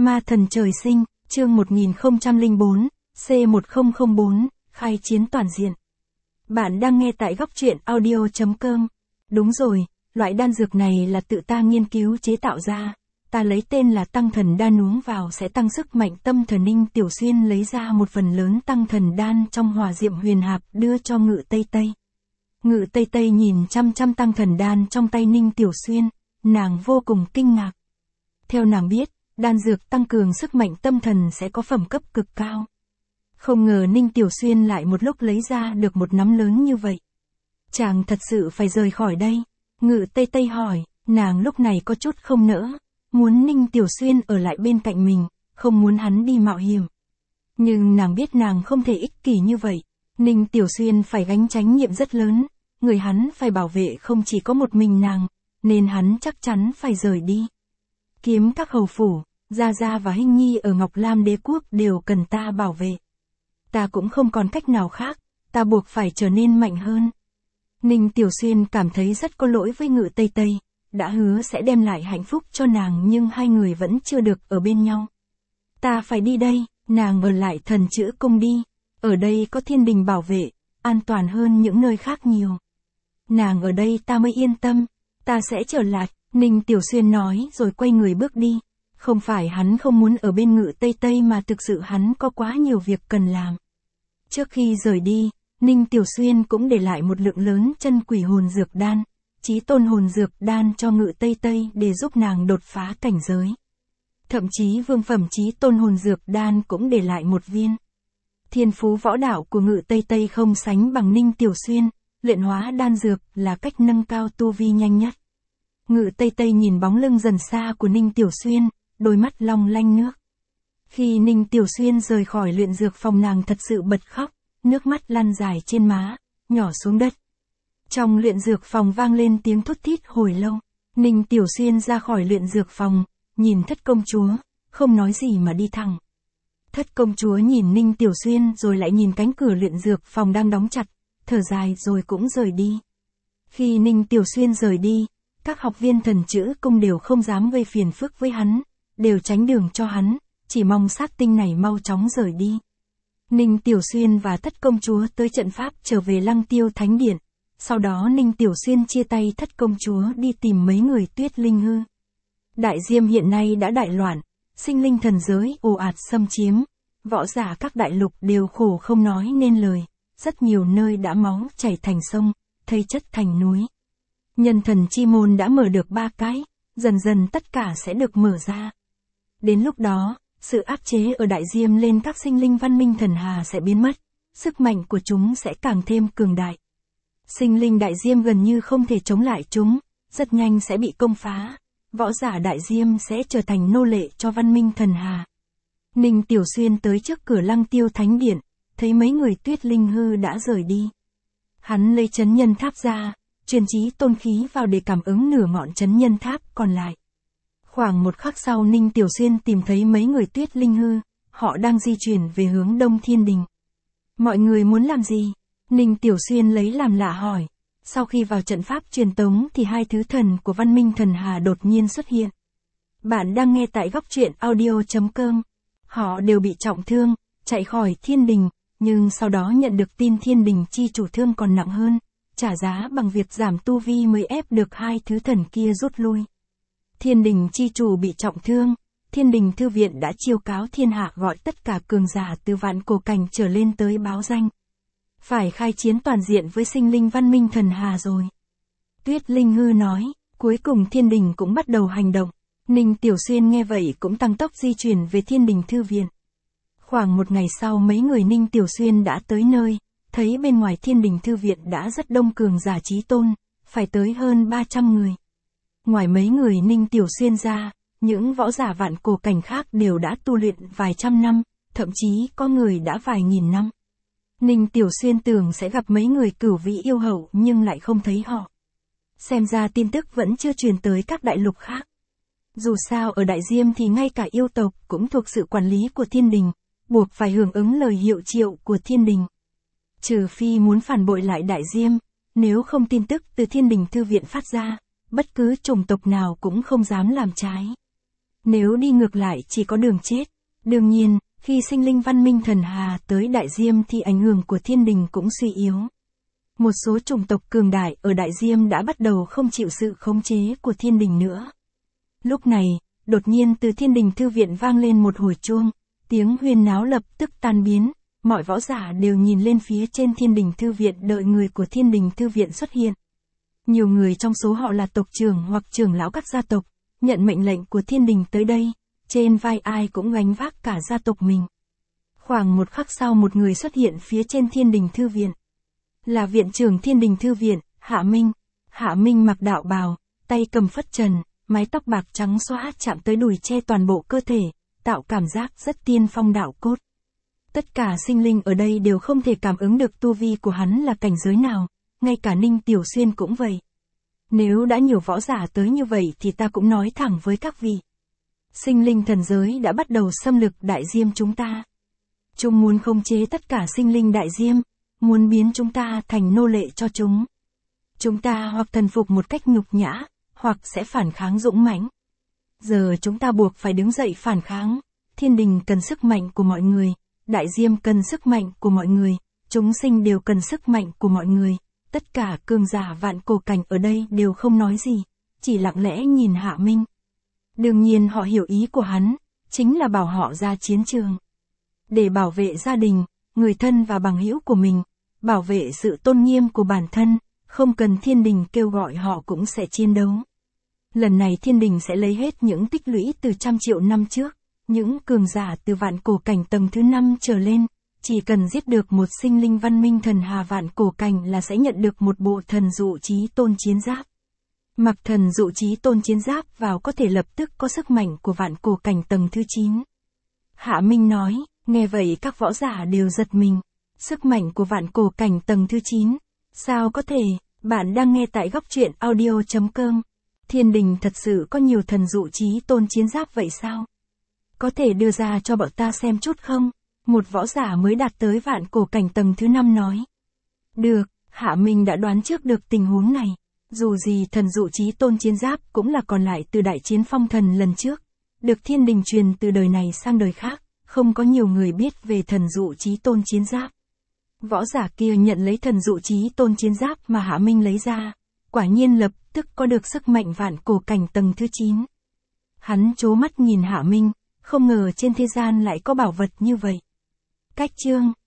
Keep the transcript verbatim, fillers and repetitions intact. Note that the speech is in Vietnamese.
Ma thần trời sinh, chương một nghìn không trăm lẻ bốn, C một không không bốn, khai chiến toàn diện. Bạn đang nghe tại góc truyện audio chấm com. Đúng rồi, loại đan dược này là tự ta nghiên cứu chế tạo ra. Ta lấy tên là tăng thần đan, uống vào sẽ tăng sức mạnh tâm thần. Ninh Tiểu Xuyên lấy ra một phần lớn tăng thần đan trong hòa diệm huyền hạp đưa cho Ngự Tây Tây. Ngự Tây Tây nhìn chăm chăm tăng thần đan trong tay Ninh Tiểu Xuyên, nàng vô cùng kinh ngạc. Theo nàng biết, đan dược tăng cường sức mạnh tâm thần sẽ có phẩm cấp cực cao. Không ngờ Ninh Tiểu Xuyên lại một lúc lấy ra được một nắm lớn như vậy. Chàng thật sự phải rời khỏi đây. Ngự Tây Tây hỏi, nàng lúc này có chút không nỡ, muốn Ninh Tiểu Xuyên ở lại bên cạnh mình, không muốn hắn đi mạo hiểm. Nhưng nàng biết nàng không thể ích kỷ như vậy. Ninh Tiểu Xuyên phải gánh trách nhiệm rất lớn, người hắn phải bảo vệ không chỉ có một mình nàng, nên hắn chắc chắn phải rời đi. Kiếm các hầu phủ, Gia Gia và Hinh Nhi ở Ngọc Lam Đế Quốc đều cần ta bảo vệ. Ta cũng không còn cách nào khác, ta buộc phải trở nên mạnh hơn. Ninh Tiểu Xuyên cảm thấy rất có lỗi với Ngự Tây Tây, đã hứa sẽ đem lại hạnh phúc cho nàng nhưng hai người vẫn chưa được ở bên nhau. Ta phải đi đây, nàng ở lại Thần Chữ Cung đi, ở đây có thiên đình bảo vệ, an toàn hơn những nơi khác nhiều. Nàng ở đây ta mới yên tâm, ta sẽ trở lại, Ninh Tiểu Xuyên nói rồi quay người bước đi. Không phải hắn không muốn ở bên Ngự Tây Tây mà thực sự hắn có quá nhiều việc cần làm. Trước khi rời đi, Ninh Tiểu Xuyên cũng để lại một lượng lớn chân quỷ hồn dược đan, chí tôn hồn dược đan cho Ngự Tây Tây để giúp nàng đột phá cảnh giới. Thậm chí vương phẩm chí tôn hồn dược đan cũng để lại một viên. Thiên phú võ đạo của Ngự Tây Tây không sánh bằng Ninh Tiểu Xuyên, luyện hóa đan dược là cách nâng cao tu vi nhanh nhất. Ngự Tây Tây nhìn bóng lưng dần xa của Ninh Tiểu Xuyên, đôi mắt long lanh nước. Khi Ninh Tiểu Xuyên rời khỏi luyện dược phòng, nàng thật sự bật khóc, nước mắt lăn dài trên má, nhỏ xuống đất. Trong luyện dược phòng vang lên tiếng thút thít hồi lâu. Ninh Tiểu Xuyên ra khỏi luyện dược phòng, nhìn Thất công chúa, không nói gì mà đi thẳng. Thất công chúa nhìn Ninh Tiểu Xuyên rồi lại nhìn cánh cửa luyện dược phòng đang đóng chặt, thở dài rồi cũng rời đi. Khi Ninh Tiểu Xuyên rời đi, các học viên Thần Chữ Cung đều không dám gây phiền phức với hắn, đều tránh đường cho hắn, chỉ mong sát tinh này mau chóng rời đi. Ninh Tiểu Xuyên và Thất công chúa tới trận pháp trở về Lăng Tiêu Thánh Điện, sau đó Ninh Tiểu Xuyên chia tay Thất công chúa đi tìm mấy người Tuyết Linh Hư. Đại Diêm hiện nay đã đại loạn, sinh linh thần giới ồ ạt xâm chiếm, võ giả các đại lục đều khổ không nói nên lời, rất nhiều nơi đã máu chảy thành sông, thây chất thành núi. Nhân thần chi môn đã mở được ba cái, dần dần tất cả sẽ được mở ra. Đến lúc đó, sự áp chế ở Đại Diêm lên các sinh linh văn minh thần hà sẽ biến mất, sức mạnh của chúng sẽ càng thêm cường đại. Sinh linh Đại Diêm gần như không thể chống lại chúng, rất nhanh sẽ bị công phá, võ giả Đại Diêm sẽ trở thành nô lệ cho văn minh thần hà. Ninh Tiểu Xuyên tới trước cửa Lăng Tiêu Thánh Điện, thấy mấy người Tuyết Linh Hư đã rời đi. Hắn lấy chấn nhân tháp ra, truyền chí tôn khí vào để cảm ứng nửa ngọn chấn nhân tháp còn lại. Khoảng một khắc sau Ninh Tiểu Xuyên tìm thấy mấy người Tuyết Linh Hư, họ đang di chuyển về hướng Đông Thiên Đình. Mọi người muốn làm gì? Ninh Tiểu Xuyên lấy làm lạ hỏi. Sau khi vào trận pháp truyền tống thì hai thứ thần của văn minh thần hà đột nhiên xuất hiện. Bạn đang nghe tại góc truyện audio chấm com. Họ đều bị trọng thương, chạy khỏi Thiên Đình, nhưng sau đó nhận được tin Thiên Đình chi chủ thương còn nặng hơn, trả giá bằng việc giảm tu vi mới ép được hai thứ thần kia rút lui. Thiên Đình chi chủ bị trọng thương, Thiên Đình Thư Viện đã chiêu cáo thiên hạ gọi tất cả cường giả từ vạn cổ cảnh trở lên tới báo danh. Phải khai chiến toàn diện với sinh linh văn minh thần hà rồi. Tuyết Linh Hư nói, cuối cùng Thiên Đình cũng bắt đầu hành động. Ninh Tiểu Xuyên nghe vậy cũng tăng tốc di chuyển về Thiên Đình Thư Viện. Khoảng một ngày sau mấy người Ninh Tiểu Xuyên đã tới nơi, thấy bên ngoài Thiên Đình Thư Viện đã rất đông cường giả chí tôn, phải tới hơn ba trăm người. Ngoài mấy người Ninh Tiểu Xuyên ra, những võ giả vạn cổ cảnh khác đều đã tu luyện vài trăm năm, thậm chí có người đã vài nghìn năm. Ninh Tiểu Xuyên tưởng sẽ gặp mấy người cửu vĩ yêu hậu nhưng lại không thấy họ. Xem ra tin tức vẫn chưa truyền tới các đại lục khác. Dù sao ở Đại Diêm thì ngay cả yêu tộc cũng thuộc sự quản lý của Thiên Đình, buộc phải hưởng ứng lời hiệu triệu của Thiên Đình. Trừ phi muốn phản bội lại Đại Diêm, nếu không tin tức từ Thiên Đình Thư Viện phát ra, bất cứ chủng tộc nào cũng không dám làm trái. Nếu đi ngược lại chỉ có đường chết. Đương nhiên, khi sinh linh văn minh thần hà tới Đại Diêm thì ảnh hưởng của thiên đình cũng suy yếu. Một số chủng tộc cường đại ở Đại Diêm đã bắt đầu không chịu sự khống chế của thiên đình nữa. Lúc này, đột nhiên từ thiên đình thư viện vang lên một hồi chuông, tiếng huyên náo lập tức tan biến, mọi võ giả đều nhìn lên phía trên thiên đình thư viện đợi người của thiên đình thư viện xuất hiện. Nhiều người trong số họ là tộc trưởng hoặc trưởng lão các gia tộc, nhận mệnh lệnh của thiên đình tới đây, trên vai ai cũng gánh vác cả gia tộc mình. Khoảng một khắc sau một người xuất hiện phía trên thiên đình thư viện. Là viện trưởng thiên đình thư viện, Hạ Minh. Hạ Minh mặc đạo bào, tay cầm phất trần, mái tóc bạc trắng xõa chạm tới đùi che toàn bộ cơ thể, tạo cảm giác rất tiên phong đạo cốt. Tất cả sinh linh ở đây đều không thể cảm ứng được tu vi của hắn là cảnh giới nào, ngay cả Ninh Tiểu Xuyên cũng vậy. Nếu đã nhiều võ giả tới như vậy thì ta cũng nói thẳng với các vị. Sinh linh thần giới đã bắt đầu xâm lược Đại Diêm chúng ta. Chúng muốn khống chế tất cả sinh linh Đại Diêm, muốn biến chúng ta thành nô lệ cho chúng. Chúng ta hoặc thần phục một cách nhục nhã, hoặc sẽ phản kháng dũng mãnh. Giờ chúng ta buộc phải đứng dậy phản kháng. Thiên đình cần sức mạnh của mọi người, Đại Diêm cần sức mạnh của mọi người, chúng sinh đều cần sức mạnh của mọi người. Tất cả cường giả vạn cổ cảnh ở đây đều không nói gì, chỉ lặng lẽ nhìn Hạ Minh. Đương nhiên họ hiểu ý của hắn, chính là bảo họ ra chiến trường. Để bảo vệ gia đình, người thân và bằng hữu của mình, bảo vệ sự tôn nghiêm của bản thân, không cần thiên đình kêu gọi họ cũng sẽ chiến đấu. Lần này thiên đình sẽ lấy hết những tích lũy từ trăm triệu năm trước, những cường giả từ vạn cổ cảnh tầng thứ năm trở lên, chỉ cần giết được một sinh linh văn minh thần hà vạn cổ cảnh là sẽ nhận được một bộ thần dụ chí tôn chiến giáp. Mặc thần dụ chí tôn chiến giáp vào có thể lập tức có sức mạnh của vạn cổ cảnh tầng thứ chín. Hạ Minh nói, nghe vậy các võ giả đều giật mình. Sức mạnh của vạn cổ cảnh tầng thứ chín. Sao có thể, bạn đang nghe tại góc truyện audio chấm com. Thiên đình thật sự có nhiều thần dụ chí tôn chiến giáp vậy sao? Có thể đưa ra cho bọn ta xem chút không? Một võ giả mới đạt tới vạn cổ cảnh tầng thứ năm nói. Được, Hạ Minh đã đoán trước được tình huống này. Dù gì thần dụ chí tôn chiến giáp cũng là còn lại từ đại chiến phong thần lần trước. Được thiên đình truyền từ đời này sang đời khác, không có nhiều người biết về thần dụ chí tôn chiến giáp. Võ giả kia nhận lấy thần dụ chí tôn chiến giáp mà Hạ Minh lấy ra, quả nhiên lập tức có được sức mạnh vạn cổ cảnh tầng thứ chín. Hắn trố mắt nhìn Hạ Minh, không ngờ trên thế gian lại có bảo vật như vậy. Cách chương